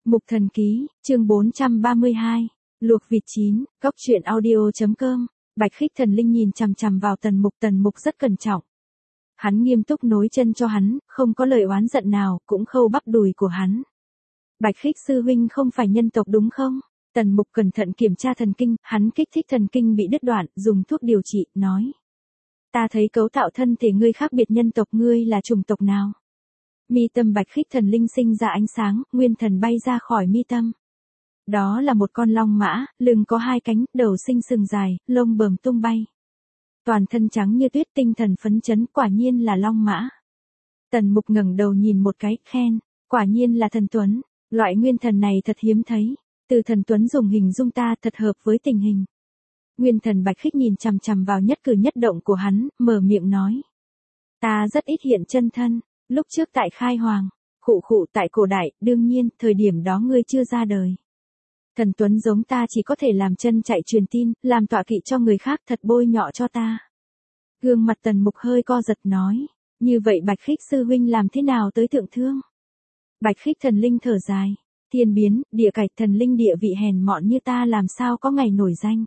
Mục Thần Ký, chương 432, luộc vịt chín, góc truyện audio.com. Bạch Khích Thần Linh nhìn chằm chằm vào Tần Mục rất cẩn trọng. Hắn nghiêm túc nối chân cho hắn, không có lời oán giận nào, cũng khâu bắp đùi của hắn. Bạch Khích sư huynh không phải nhân tộc đúng không? Tần Mục cẩn thận kiểm tra thần kinh, hắn kích thích thần kinh bị đứt đoạn, dùng thuốc điều trị, nói. Ta thấy cấu tạo thân thể ngươi khác biệt nhân tộc, ngươi là chủng tộc nào? Mi tâm Bạch Khích Thần Linh sinh ra ánh sáng, nguyên thần bay ra khỏi mi tâm. Đó là một con long mã, lưng có hai cánh, đầu sinh sừng dài, lông bờm tung bay. Toàn thân trắng như tuyết, tinh thần phấn chấn, quả nhiên là long mã. Tần Mục ngẩng đầu nhìn một cái, khen, quả nhiên là thần tuấn, loại nguyên thần này thật hiếm thấy, từ thần tuấn dùng hình dung ta thật hợp với tình hình. Nguyên thần Bạch Khích nhìn chằm chằm vào nhất cử nhất động của hắn, mở miệng nói. Ta rất ít hiện chân thân, lúc trước tại Khai Hoàng, khụ tại cổ đại, đương nhiên, thời điểm đó ngươi chưa ra đời. Thần tuấn giống ta chỉ có thể làm chân chạy truyền tin, làm tọa kỵ cho người khác, thật bôi nhọ cho ta. Gương mặt Tần Mục hơi co giật nói, như vậy Bạch Khích sư huynh làm thế nào tới thượng thương? Bạch Khích Thần Linh thở dài, thiên biến, địa cạch, thần linh địa vị hèn mọn như ta làm sao có ngày nổi danh.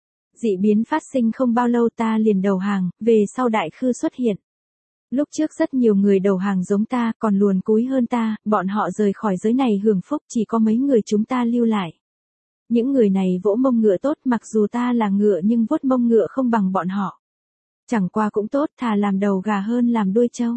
Dị biến phát sinh không bao lâu ta liền đầu hàng, về sau đại khư xuất hiện. Lúc trước rất nhiều người đầu hàng giống ta, còn luồn cúi hơn ta, bọn họ rời khỏi giới này hưởng phúc, chỉ có mấy người chúng ta lưu lại. Những người này vỗ mông ngựa tốt, mặc dù ta là ngựa nhưng vuốt mông ngựa không bằng bọn họ. Chẳng qua cũng tốt, thà làm đầu gà hơn làm đuôi trâu.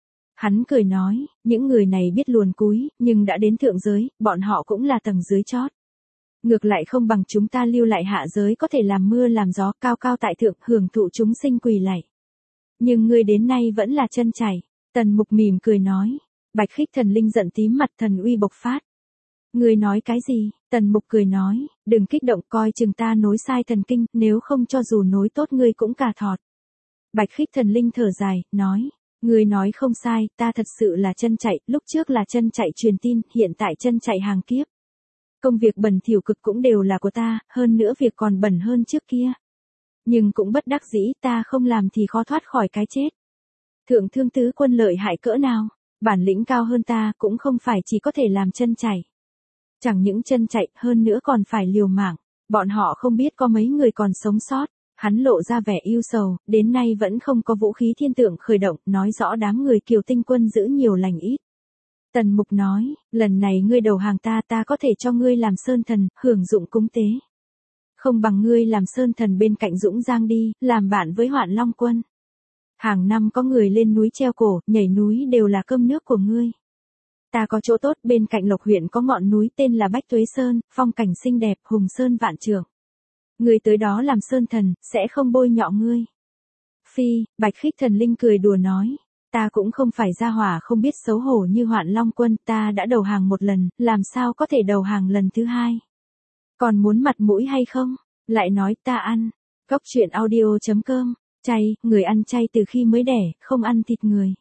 Hắn cười nói, những người này biết luồn cúi, nhưng đã đến thượng giới, bọn họ cũng là tầng dưới chót. Ngược lại không bằng chúng ta lưu lại hạ giới, có thể làm mưa làm gió, cao cao tại thượng, hưởng thụ chúng sinh quỳ lạy. Nhưng ngươi đến nay vẫn là chân chảy. Tần Mục mỉm cười nói. Bạch Khích Thần Linh giận tím mặt, thần uy bộc phát. Ngươi nói cái gì? Tần Mục cười nói, đừng kích động, coi chừng ta nối sai thần kinh, nếu không cho dù nối tốt ngươi cũng cà thọt. Bạch Khích Thần Linh thở dài, nói, ngươi nói không sai, ta thật sự là chân chạy, lúc trước là chân chạy truyền tin, hiện tại chân chạy hàng kiếp. Công việc bẩn thỉu cực cũng đều là của ta, hơn nữa việc còn bẩn hơn trước kia. Nhưng cũng bất đắc dĩ, ta không làm thì khó thoát khỏi cái chết. Thượng thương tứ quân lợi hại cỡ nào, bản lĩnh cao hơn ta, cũng không phải chỉ có thể làm chân chạy. Chẳng những chân chạy, hơn nữa còn phải liều mạng, bọn họ không biết có mấy người còn sống sót. Hắn lộ ra vẻ ưu sầu, đến nay vẫn không có vũ khí thiên tượng khởi động, nói rõ đám người Kiều Tinh quân giữ nhiều lành ít. Tần Mục nói, lần này ngươi đầu hàng ta, ta có thể cho ngươi làm sơn thần, hưởng dụng cúng tế. Không bằng ngươi làm sơn thần bên cạnh Dũng Giang đi, làm bạn với Hoạn Long quân. Hàng năm có người lên núi treo cổ, nhảy núi đều là cơm nước của ngươi. Ta có chỗ tốt, bên cạnh Lộc huyện có ngọn núi tên là Bách Tuế Sơn, phong cảnh xinh đẹp, hùng sơn vạn trượng. Ngươi tới đó làm sơn thần, sẽ không bôi nhọ ngươi. Phi, Bạch Khích Thần Linh cười đùa nói, ta cũng không phải gia hỏa không biết xấu hổ như Hoạn Long quân, ta đã đầu hàng một lần, làm sao có thể đầu hàng lần thứ hai. Còn muốn mặt mũi hay không? Lại nói ta ăn. Góc truyện audio.com. Chay, người ăn chay từ khi mới đẻ, không ăn thịt người.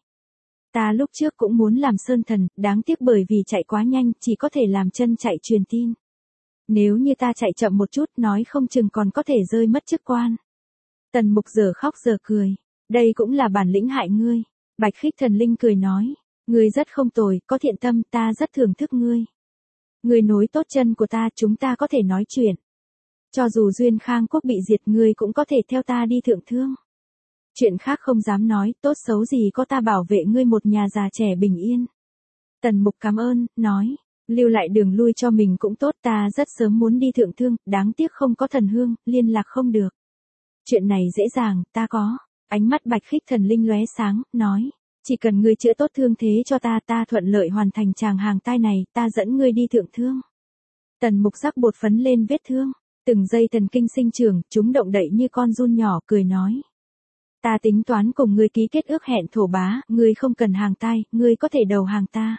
Ta lúc trước cũng muốn làm sơn thần, đáng tiếc bởi vì chạy quá nhanh, chỉ có thể làm chân chạy truyền tin. Nếu như ta chạy chậm một chút, nói không chừng còn có thể rơi mất chức quan. Tần Mục giờ khóc giờ cười. Đây cũng là bản lĩnh hại ngươi. Bạch Khích Thần Linh cười nói. Ngươi rất không tồi, có thiện tâm, ta rất thưởng thức ngươi. Ngươi nối tốt chân của ta, chúng ta có thể nói chuyện. Cho dù Duyên Khang quốc bị diệt, ngươi cũng có thể theo ta đi thượng thương. Chuyện khác không dám nói, tốt xấu gì có ta bảo vệ ngươi một nhà già trẻ bình yên. Tần Mục cảm ơn, nói, lưu lại đường lui cho mình cũng tốt, ta rất sớm muốn đi thượng thương, đáng tiếc không có thần hương, liên lạc không được. Chuyện này dễ dàng, ta có. Ánh mắt Bạch Khích Thần Linh lóe sáng, nói, chỉ cần ngươi chữa tốt thương thế cho ta, ta thuận lợi hoàn thành tràng hàng tai này, ta dẫn ngươi đi thượng thương. Tần Mục rắc bột phấn lên vết thương, từng dây thần kinh sinh trưởng, chúng động đậy như con giun nhỏ, cười nói. Ta tính toán cùng ngươi ký kết ước hẹn thổ bá, ngươi không cần hàng tai, ngươi có thể đầu hàng ta.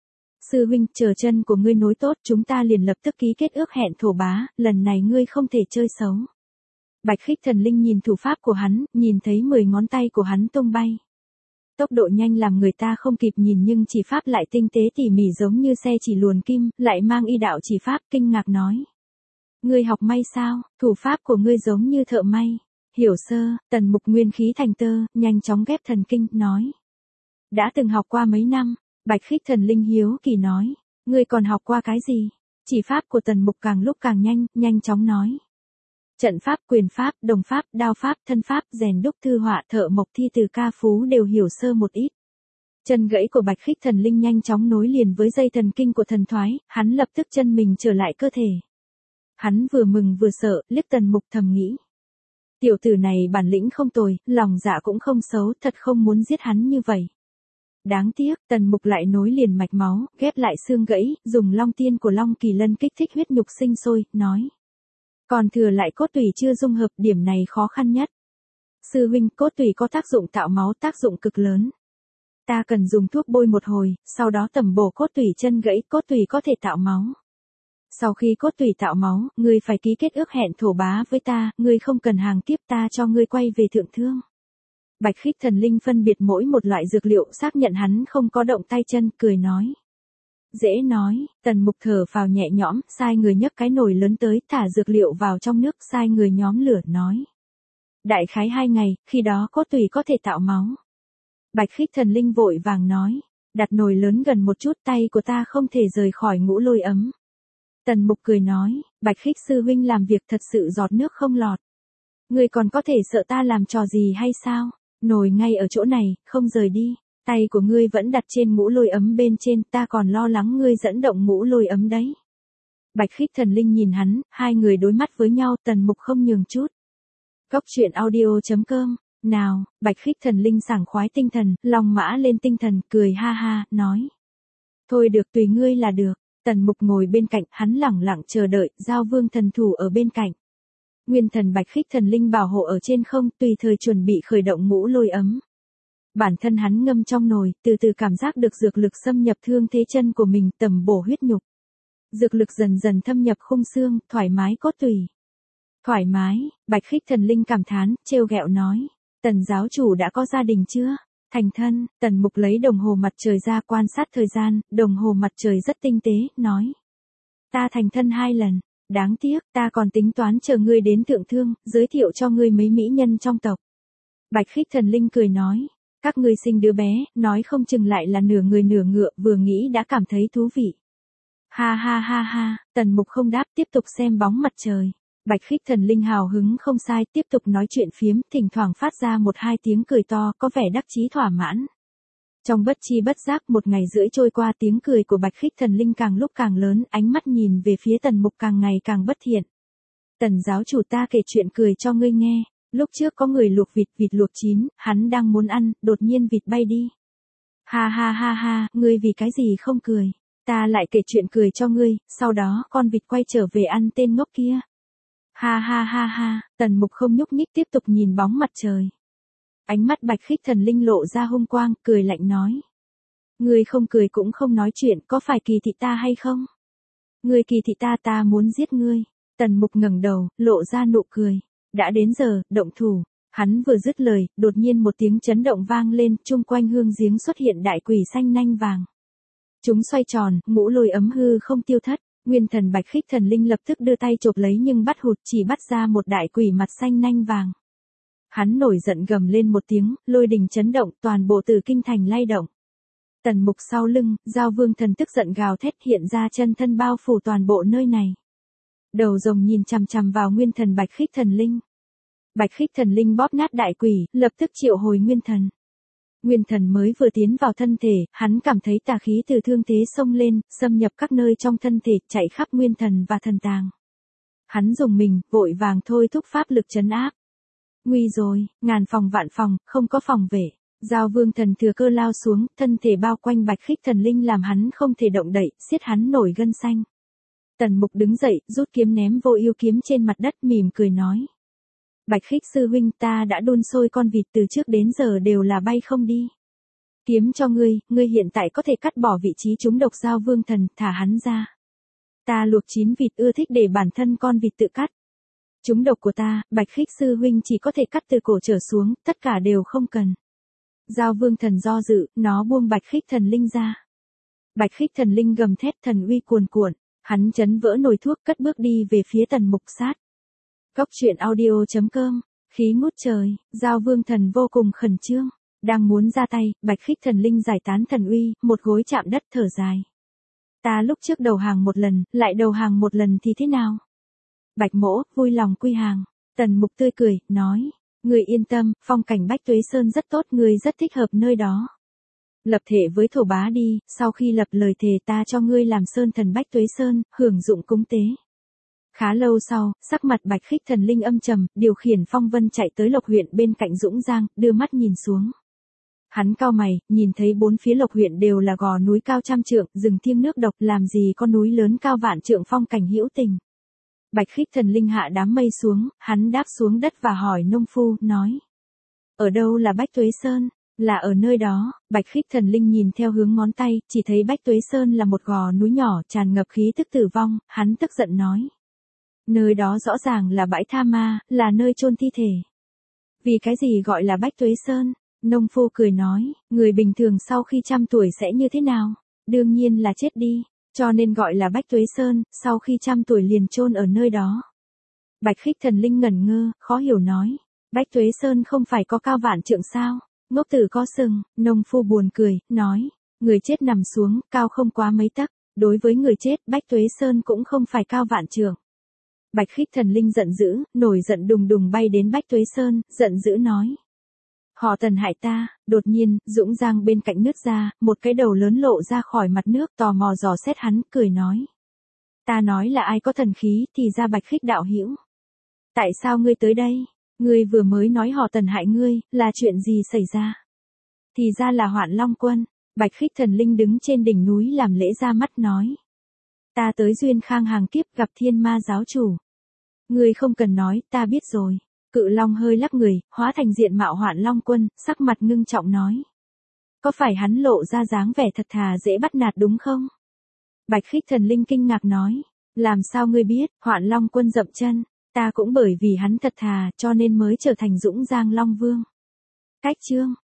Sư huynh, chờ chân của ngươi nối tốt, chúng ta liền lập tức ký kết ước hẹn thổ bá, lần này ngươi không thể chơi xấu. Bạch Khích Thần Linh nhìn thủ pháp của hắn, nhìn thấy 10 ngón tay của hắn tung bay. Tốc độ nhanh làm người ta không kịp nhìn, nhưng chỉ pháp lại tinh tế tỉ mỉ giống như xe chỉ luồn kim, lại mang y đạo chỉ pháp, kinh ngạc nói. Ngươi học may sao, thủ pháp của ngươi giống như thợ may. Hiểu sơ, Tần Mục nguyên khí thành tơ, nhanh chóng ghép thần kinh, nói. Đã từng học qua mấy năm, Bạch Khích Thần Linh hiếu kỳ nói. Ngươi còn học qua cái gì? Chỉ pháp của Tần Mục càng lúc càng nhanh chóng nói. Trận pháp, quyền pháp, đồng pháp, đao pháp, thân pháp, rèn đúc, thư họa, thợ mộc, thi từ, ca phú đều hiểu sơ một ít. Chân gãy của Bạch Khích Thần Linh nhanh chóng nối liền với dây thần kinh của thần thoái, hắn lập tức chân mình trở lại cơ thể. Hắn vừa mừng vừa sợ, liếc Tần Mục thầm nghĩ. Tiểu tử này bản lĩnh không tồi, lòng dạ cũng không xấu, thật không muốn giết hắn như vậy. Đáng tiếc, Tần Mục lại nối liền mạch máu, ghép lại xương gãy, dùng long tiên của Long Kỳ Lân kích thích huyết nhục sinh sôi, nói. Còn thừa lại cốt tủy chưa dung hợp, điểm này khó khăn nhất. Sư huynh, cốt tủy có tác dụng tạo máu, tác dụng cực lớn. Ta cần dùng thuốc bôi một hồi, sau đó tẩm bổ cốt tủy chân gãy, cốt tủy có thể tạo máu. Sau khi cốt tủy tạo máu, ngươi phải ký kết ước hẹn thổ bá với ta, ngươi không cần hàng tiếp, ta cho ngươi quay về thượng thương. Bạch Khích Thần Linh phân biệt mỗi một loại dược liệu, xác nhận hắn không có động tay chân, cười nói. Dễ nói, Tần Mục thở vào nhẹ nhõm, sai người nhấc cái nồi lớn tới, thả dược liệu vào trong nước, sai người nhóm lửa, nói. Đại khái 2 ngày, khi đó cốt tủy có thể tạo máu. Bạch Khích Thần Linh vội vàng nói. Đặt nồi lớn gần một chút, tay của ta không thể rời khỏi ngũ lôi ấm. Tần Mục cười nói, Bạch Khích sư huynh làm việc thật sự giọt nước không lọt. Ngươi còn có thể sợ ta làm trò gì hay sao? Nồi ngay ở chỗ này, không rời đi. Tay của ngươi vẫn đặt trên ngũ lôi ấm bên trên, ta còn lo lắng ngươi dẫn động ngũ lôi ấm đấy. Bạch Khích Thần Linh nhìn hắn, hai người đối mắt với nhau, Tần Mục không nhường chút. Góc truyện audio.com. Nào, Bạch Khích Thần Linh sảng khoái tinh thần, lòng mã lên tinh thần, cười ha ha, nói. Thôi được, tùy ngươi là được. Tần Mục ngồi bên cạnh, hắn lẳng lặng chờ đợi, Giao Vương thần thủ ở bên cạnh. Nguyên thần Bạch Khích Thần Linh bảo hộ ở trên không, tùy thời chuẩn bị khởi động ngũ lôi ấm. Bản thân hắn ngâm trong nồi, từ từ cảm giác được dược lực xâm nhập thương thế chân của mình, tầm bổ huyết nhục. Dược lực dần dần thâm nhập khung xương, thoải mái cốt tủy. Thoải mái, Bạch Khích Thần Linh cảm thán, trêu ghẹo nói. Tần giáo chủ đã có gia đình chưa? Thành thân, Tần Mục lấy đồng hồ mặt trời ra quan sát thời gian, đồng hồ mặt trời rất tinh tế, nói. Ta thành thân 2 lần, đáng tiếc, ta còn tính toán chờ ngươi đến thượng thương, giới thiệu cho ngươi mấy mỹ nhân trong tộc. Bạch Khích Thần Linh cười nói. Các ngươi sinh đứa bé, nói không chừng lại là nửa người nửa ngựa, vừa nghĩ đã cảm thấy thú vị. Ha ha ha ha, Tần Mục không đáp, tiếp tục xem bóng mặt trời. Bạch Khích Thần Linh hào hứng không sai, tiếp tục nói chuyện phiếm, thỉnh thoảng phát ra 1-2 tiếng cười to, có vẻ đắc chí thỏa mãn. Trong bất chi bất giác 1 ngày rưỡi trôi qua, tiếng cười của Bạch Khích Thần Linh càng lúc càng lớn, ánh mắt nhìn về phía Tần Mục càng ngày càng bất thiện. Tần giáo chủ, ta kể chuyện cười cho ngươi nghe. Lúc trước có người luộc vịt luộc chín, hắn đang muốn ăn, đột nhiên vịt bay đi. Ha ha ha ha, ngươi vì cái gì không cười? Ta lại kể chuyện cười cho ngươi, sau đó con vịt quay trở về ăn tên ngốc kia. Ha ha ha ha, Tần Mục không nhúc nhích, tiếp tục nhìn bóng mặt trời. Ánh mắt Bạch Khích Thần Linh lộ ra hung quang, cười lạnh nói. Ngươi không cười cũng không nói chuyện, có phải kỳ thị ta hay không? Ngươi kỳ thị ta, ta muốn giết ngươi. Tần Mục ngẩng đầu, lộ ra nụ cười. Đã đến giờ, động thủ. Hắn vừa dứt lời, đột nhiên một tiếng chấn động vang lên, chung quanh hương giếng xuất hiện đại quỷ xanh nanh vàng. Chúng xoay tròn, ngũ lôi ấm hư không tiêu thất. Nguyên thần Bạch Khích Thần Linh lập tức đưa tay chộp lấy nhưng bắt hụt, chỉ bắt ra một đại quỷ mặt xanh nanh vàng. Hắn nổi giận gầm lên một tiếng, lôi đình chấn động, toàn bộ Tử Kinh thành lay động. Tần Mục sau lưng, Giao Vương thần tức giận gào thét, hiện ra chân thân bao phủ toàn bộ nơi này. Đầu rồng nhìn chằm chằm vào nguyên thần Bạch Khích Thần Linh. Bạch Khích Thần Linh bóp nát đại quỷ, lập tức triệu hồi nguyên thần. Nguyên thần mới vừa tiến vào thân thể, hắn cảm thấy tà khí từ thương thế xông lên, xâm nhập các nơi trong thân thể, chạy khắp nguyên thần và thần tàng. Hắn dùng mình, vội vàng thôi thúc pháp lực trấn áp. Nguy rồi, ngàn phòng vạn phòng, không có phòng vệ. Giao Vương thần thừa cơ lao xuống, thân thể bao quanh Bạch Khích Thần Linh làm hắn không thể động đậy, siết hắn nổi gân xanh. Tần Mục đứng dậy, rút kiếm ném vô ưu kiếm trên mặt đất, mỉm cười nói. Bạch Khích sư huynh, ta đã đun sôi con vịt từ trước đến giờ đều là bay không đi. Kiếm cho ngươi, ngươi hiện tại có thể cắt bỏ vị trí trúng độc Giao Vương thần, thả hắn ra. Ta luộc chín vịt ưa thích để bản thân con vịt tự cắt. Trúng độc của ta, Bạch Khích sư huynh chỉ có thể cắt từ cổ trở xuống, tất cả đều không cần. Giao Vương thần do dự, nó buông Bạch Khích Thần Linh ra. Bạch Khích Thần Linh gầm thét, thần uy cuồn cuộn, hắn chấn vỡ nồi thuốc, cất bước đi về phía Tần Mục sát. Góc truyện audio.com, khí ngút trời, Giao Vương thần vô cùng khẩn trương, đang muốn ra tay, Bạch Khích Thần Linh giải tán thần uy, một gối chạm đất thở dài. Ta lúc trước đầu hàng một lần, lại đầu hàng một lần thì thế nào? Bạch Mỗ, vui lòng quy hàng. Tần Mục tươi cười, nói. Người yên tâm, phong cảnh Bách Tuế Sơn rất tốt, người rất thích hợp nơi đó. Lập thể với thổ bá đi, sau khi lập lời thề ta cho ngươi làm sơn thần Bách Tuế Sơn, hưởng dụng cúng tế. Khá lâu sau, sắc mặt Bạch Khích Thần Linh âm trầm, điều khiển phong vân chạy tới Lộc huyện bên cạnh Dũng Giang, đưa mắt nhìn xuống. Hắn cau mày, nhìn thấy bốn phía Lộc huyện đều là gò núi cao trăm trượng, rừng thiêng nước độc, làm gì có núi lớn cao vạn trượng phong cảnh hữu tình. Bạch Khích Thần Linh hạ đám mây xuống, hắn đáp xuống đất và hỏi nông phu, nói. Ở đâu là Bách Tuế Sơn? Là ở nơi đó. Bạch Khích Thần Linh nhìn theo hướng ngón tay, chỉ thấy Bách Tuế Sơn là một gò núi nhỏ tràn ngập khí tức tử vong, hắn tức giận nói. Nơi đó rõ ràng là bãi tha ma, là nơi chôn thi thể. Vì cái gì gọi là Bách Tuế Sơn? Nông phu cười nói, người bình thường sau khi 100 tuổi sẽ như thế nào? Đương nhiên là chết đi, cho nên gọi là Bách Tuế Sơn, sau khi 100 tuổi liền chôn ở nơi đó. Bạch Khích Thần Linh ngẩn ngơ, khó hiểu nói, Bách Tuế Sơn không phải có cao vạn trượng sao? Ngốc tử có sừng. Nông phu buồn cười, nói, người chết nằm xuống, cao không quá mấy tấc, đối với người chết, Bách Tuế Sơn cũng không phải cao vạn trượng. Bạch Khích Thần Linh giận dữ, nổi giận đùng đùng bay đến Bách Tuế Sơn, giận dữ nói. Họ Tần hại ta. Đột nhiên, Dũng Giang bên cạnh nứt ra, một cái đầu lớn lộ ra khỏi mặt nước, tò mò dò xét hắn, cười nói. Ta nói là ai có thần khí, thì ra Bạch Khích đạo hữu. Tại sao ngươi tới đây? Ngươi vừa mới nói họ Tần hại ngươi, là chuyện gì xảy ra? Thì ra là Hoạn Long Quân. Bạch Khích Thần Linh đứng trên đỉnh núi làm lễ ra mắt nói. Ta tới duyên khang hàng kiếp gặp Thiên Ma giáo chủ. Ngươi không cần nói, ta biết rồi. Cự Long hơi lắc người, hóa thành diện mạo Hoạn Long Quân, sắc mặt ngưng trọng nói. Có phải hắn lộ ra dáng vẻ thật thà dễ bắt nạt đúng không? Bạch Khích Thần Linh kinh ngạc nói. Làm sao ngươi biết? Hoạn Long Quân dậm chân. Ta cũng bởi vì hắn thật thà cho nên mới trở thành Dũng Giang Long Vương. Cách chương